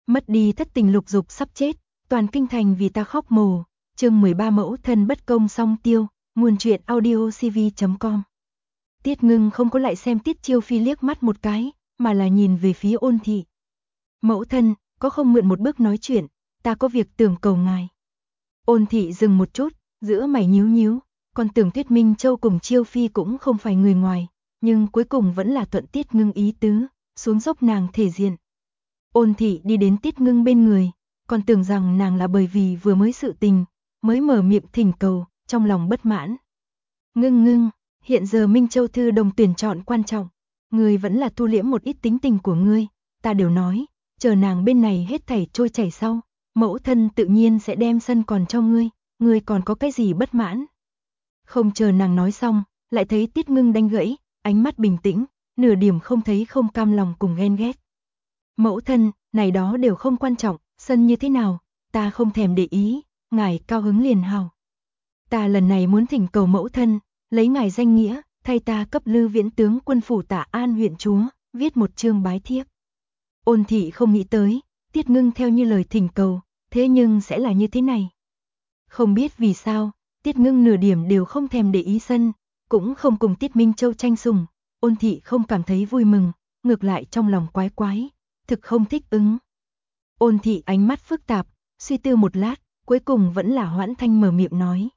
Mất đi thất tình lục dục sắp chết, toàn kinh thành vì ta khóc mồ. Chương 13 mẫu thân bất công song tiêu, nguồn truyện audio cv.com. Tiết Ngưng không có lại xem Tiết Chiêu Phi liếc mắt một cái, mà là nhìn về phía Ôn thị. Mẫu thân, có không mượn một bước nói chuyện, ta có việc tưởng cầu ngài. Ôn thị dừng một chút, giữa mày nhíu nhíu, còn tưởng Tuyết Minh Châu cùng Chiêu Phi cũng không phải người ngoài, nhưng cuối cùng vẫn là thuận Tiết Ngưng ý tứ, xuống dốc nàng thể diện. Ôn thị đi đến Tiết Ngưng bên người, còn tưởng rằng nàng là bởi vì vừa mới sự tình, mới mở miệng thỉnh cầu, trong lòng bất mãn. Ngưng, hiện giờ Minh Châu Thư đồng tuyển chọn quan trọng, ngươi vẫn là thu liễm một ít tính tình của ngươi, ta đều nói, chờ nàng bên này hết thảy trôi chảy sau, mẫu thân tự nhiên sẽ đem sân còn cho ngươi còn có cái gì bất mãn. Không chờ nàng nói xong, lại thấy Tiết Ngưng đánh gãy, ánh mắt bình tĩnh, nửa điểm không thấy không cam lòng cùng ghen ghét. Mẫu thân, này đó đều không quan trọng, sân như thế nào, ta không thèm để ý, ngài cao hứng liền hào. Ta lần này muốn thỉnh cầu mẫu thân, lấy ngài danh nghĩa, thay ta cấp Lư Viễn tướng quân phủ Tả An huyện chúa, viết một chương bái thiếp. Ôn thị không nghĩ tới, Tiết Ngưng theo như lời thỉnh cầu, thế nhưng sẽ là như thế này. Không biết vì sao, Tiết Ngưng nửa điểm đều không thèm để ý sân, cũng không cùng Tiết Minh Châu tranh sủng, Ôn thị không cảm thấy vui mừng, ngược lại trong lòng quái quái, thực không thích ứng. Ôn thị ánh mắt phức tạp, suy tư một lát, cuối cùng vẫn là hoãn thanh mở miệng nói.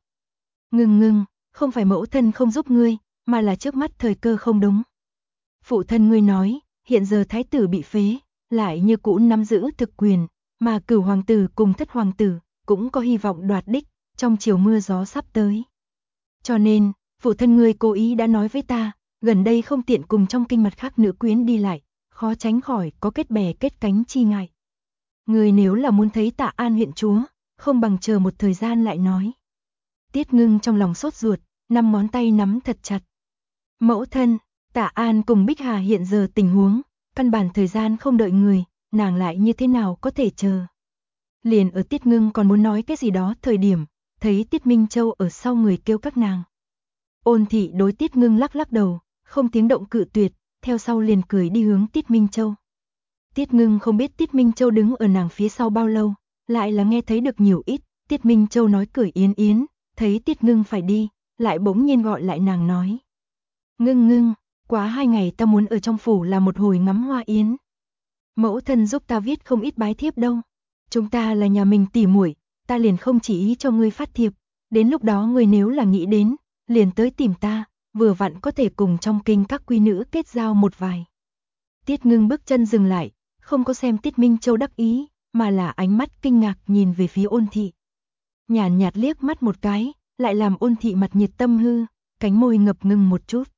Ngưng, không phải mẫu thân không giúp ngươi, mà là trước mắt thời cơ không đúng. Phụ thân ngươi nói, hiện giờ thái tử bị phế, lại như cũ nắm giữ thực quyền, mà Cửu hoàng tử cùng Thất hoàng tử cũng có hy vọng đoạt đích, trong chiều mưa gió sắp tới. Cho nên, phụ thân ngươi cố ý đã nói với ta, gần đây không tiện cùng trong kinh mặt khác nữ quyến đi lại, khó tránh khỏi có kết bè kết cánh chi ngại. Ngươi nếu là muốn thấy Tả An huyện chúa, không bằng chờ một thời gian lại nói. Tiết Ngưng trong lòng sốt ruột, 5 ngón tay nắm thật chặt. Mẫu thân, Tả An cùng Bích Hà hiện giờ tình huống, căn bản thời gian không đợi người, nàng lại như thế nào có thể chờ. Liền ở Tiết Ngưng còn muốn nói cái gì đó thời điểm, thấy Tiết Minh Châu ở sau người kêu các nàng. Ôn thị đối Tiết Ngưng lắc lắc đầu, không tiếng động cự tuyệt, theo sau liền cười đi hướng Tiết Minh Châu. Tiết Ngưng không biết Tiết Minh Châu đứng ở nàng phía sau bao lâu, lại là nghe thấy được nhiều ít, Tiết Minh Châu nói cười yến, thấy Tiết Ngưng phải đi, lại bỗng nhiên gọi lại nàng nói. Ngưng, quá 2 ngày ta muốn ở trong phủ là một hồi ngắm hoa yến. Mẫu thân giúp ta viết không ít bái thiếp đâu. Chúng ta là nhà mình tỉ muội, ta liền không chỉ ý cho ngươi phát thiệp, đến lúc đó ngươi nếu là nghĩ đến, liền tới tìm ta, vừa vặn có thể cùng trong kinh các quý nữ kết giao một vài. Tiết Ngưng bước chân dừng lại, không có xem Tiết Minh Châu đắc ý, mà là ánh mắt kinh ngạc nhìn về phía Ôn thị. Nhàn nhạt liếc mắt một cái, lại làm Ôn thị mặt nhiệt tâm hư, cánh môi ngập ngừng một chút.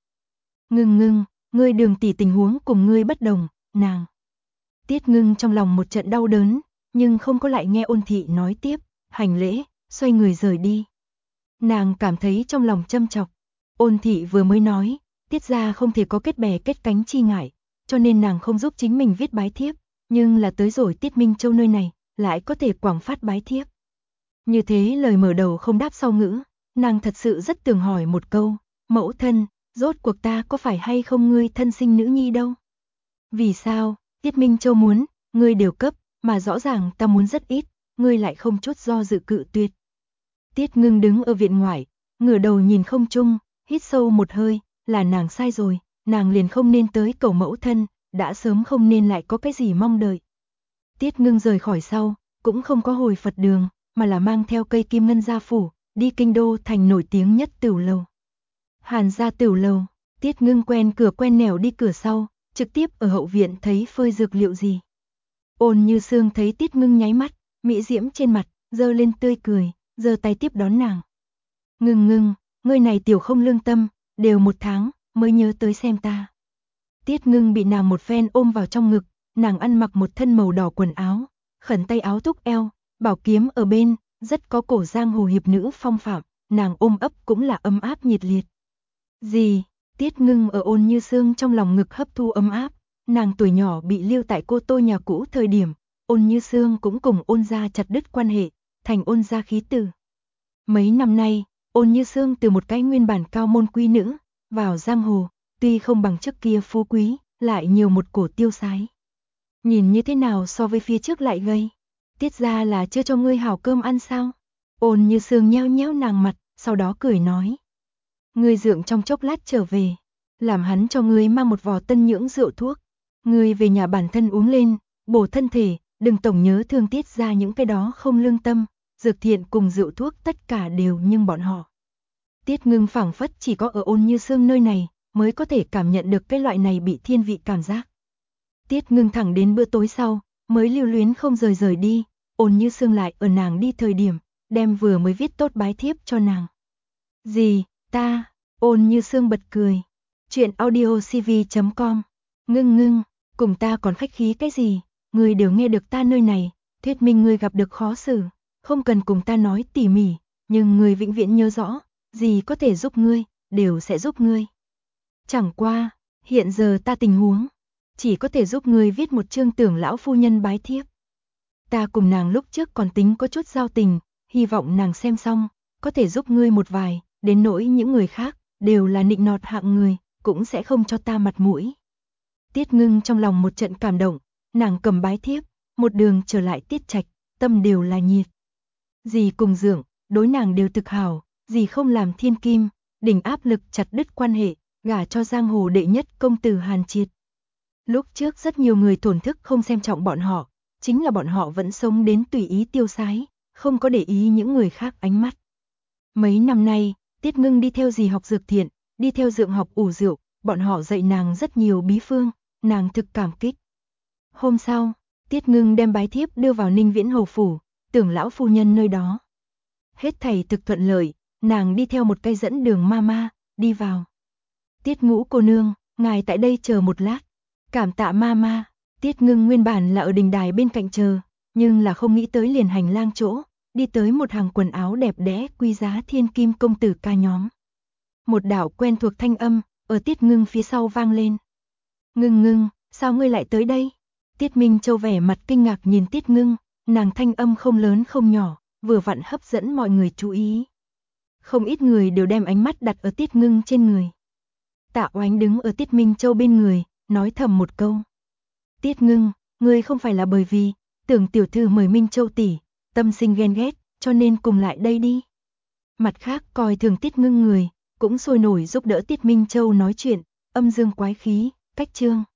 Ngưng, ngươi Đường tỷ tình huống cùng ngươi bất đồng, nàng. Tiết Ngưng trong lòng một trận đau đớn, nhưng không có lại nghe Ôn thị nói tiếp, hành lễ, xoay người rời đi. Nàng cảm thấy trong lòng châm chọc, Ôn thị vừa mới nói, Tiết gia không thể có kết bè kết cánh chi ngại, cho nên nàng không giúp chính mình viết bái thiếp, nhưng là tới rồi Tiết Minh Châu nơi này, lại có thể quảng phát bái thiếp. Như thế lời mở đầu không đáp sau ngữ, nàng thật sự rất tưởng hỏi một câu, mẫu thân, rốt cuộc ta có phải hay không ngươi thân sinh nữ nhi đâu? Vì sao, Tiết Minh Châu muốn, ngươi đều cấp, mà rõ ràng ta muốn rất ít, ngươi lại không chút do dự cự tuyệt. Tiết Ngưng đứng ở viện ngoại, ngửa đầu nhìn không trung, hít sâu một hơi, là nàng sai rồi, nàng liền không nên tới cầu mẫu thân, đã sớm không nên lại có cái gì mong đợi. Tiết Ngưng rời khỏi sau, cũng không có hồi Phật đường, mà là mang theo cây kim ngân gia phủ, đi kinh đô thành nổi tiếng nhất tửu lầu. Hàn gia tửu lầu, Tiết Ngưng quen cửa quen nẻo đi cửa sau, trực tiếp ở hậu viện thấy phơi dược liệu gì. Ôn Như Sương thấy Tiết Ngưng nháy mắt, mỹ diễm trên mặt, giơ lên tươi cười, giơ tay tiếp đón nàng. Ngưng, ngươi này tiểu không lương tâm, đều 1 tháng, mới nhớ tới xem ta. Tiết Ngưng bị nàng một phen ôm vào trong ngực, nàng ăn mặc một thân màu đỏ quần áo, khẩn tay áo thúc eo, bảo kiếm ở bên, rất có cổ giang hồ hiệp nữ phong phạm, nàng ôm ấp cũng là ấm áp nhiệt liệt. Gì? Tiết Ngưng ở Ôn Như Sương trong lòng ngực hấp thu ấm áp, nàng tuổi nhỏ bị lưu tại cô tô nhà cũ thời điểm, Ôn Như Sương cũng cùng Ôn gia chặt đứt quan hệ, thành Ôn gia khí tử. Mấy năm nay, Ôn Như Sương từ một cái nguyên bản cao môn quý nữ, vào giang hồ, tuy không bằng trước kia phú quý, lại nhiều một cổ tiêu sái. Nhìn như thế nào so với phía trước lại gầy? Tiết ra là chưa cho ngươi hảo cơm ăn sao? Ôn Như Sương nheo nheo nàng mặt, sau đó cười nói. Ngươi dượng trong chốc lát trở về, làm hắn cho ngươi mang một vò tân nhưỡng rượu thuốc. Ngươi về nhà bản thân uống lên, bổ thân thể, đừng tổng nhớ thương Tiết ra những cái đó không lương tâm, dược thiện cùng rượu thuốc tất cả đều nhưng bọn họ. Tiết Ngưng phảng phất chỉ có ở Ôn Như Sương nơi này mới có thể cảm nhận được cái loại này bị thiên vị cảm giác. Tiết Ngưng thẳng đến bữa tối sau, mới lưu luyến không rời đi, Ôn Như Sương lại ở nàng đi thời điểm, đem vừa mới viết tốt bái thiếp cho nàng. Gì, ta, Ôn Như Sương bật cười. Chuyện audiocv.com. Ngưng, cùng ta còn khách khí cái gì, ngươi đều nghe được ta nơi này, thuyết minh ngươi gặp được khó xử, không cần cùng ta nói tỉ mỉ, nhưng ngươi vĩnh viễn nhớ rõ, gì có thể giúp ngươi, đều sẽ giúp ngươi. Chẳng qua, hiện giờ ta tình huống, chỉ có thể giúp ngươi viết một chương Tưởng lão phu nhân bái thiếp. Ta cùng nàng lúc trước còn tính có chút giao tình, hy vọng nàng xem xong, có thể giúp ngươi một vài, đến nỗi những người khác, đều là nịnh nọt hạng người, cũng sẽ không cho ta mặt mũi. Tiết Ngưng trong lòng một trận cảm động, nàng cầm bái thiếp, một đường trở lại Tiết Trạch, tâm đều là nhiệt. Dì cùng dượng, đối nàng đều thực hảo, dì không làm thiên kim, đỉnh áp lực chặt đứt quan hệ, gả cho giang hồ đệ nhất công tử Hàn Triệt. Lúc trước rất nhiều người thổn thức không xem trọng bọn họ, chính là bọn họ vẫn sống đến tùy ý tiêu sái, không có để ý những người khác ánh mắt. Mấy năm nay, Tiết Ngưng đi theo dì học dược thiện, đi theo dượng học ủ rượu, bọn họ dạy nàng rất nhiều bí phương, nàng thực cảm kích. Hôm sau, Tiết Ngưng đem bái thiếp đưa vào Ninh Viễn Hầu phủ, Tưởng lão phu nhân nơi đó. Hết thảy thực thuận lợi, nàng đi theo một cây dẫn đường ma, đi vào. Tiết Ngũ cô nương, ngài tại đây chờ một lát. Cảm tạ ma. Tiết Ngưng nguyên bản là ở đình đài bên cạnh chờ, nhưng là không nghĩ tới liền hành lang chỗ, đi tới một hàng quần áo đẹp đẽ quý giá thiên kim công tử ca nhóm. Một đạo quen thuộc thanh âm, ở Tiết Ngưng phía sau vang lên. Ngưng, sao ngươi lại tới đây? Tiết Minh Châu vẻ mặt kinh ngạc nhìn Tiết Ngưng, nàng thanh âm không lớn không nhỏ, vừa vặn hấp dẫn mọi người chú ý. Không ít người đều đem ánh mắt đặt ở Tiết Ngưng trên người. Tạ Oánh đứng ở Tiết Minh Châu bên người, nói thầm một câu. Tiết Ngưng, ngươi không phải là bởi vì Tưởng tiểu thư mời Minh Châu tỷ, tâm sinh ghen ghét, cho nên cùng lại đây đi. Mặt khác coi thường Tiết Ngưng người, cũng sôi nổi giúp đỡ Tiết Minh Châu nói chuyện, âm dương quái khí, cách chương.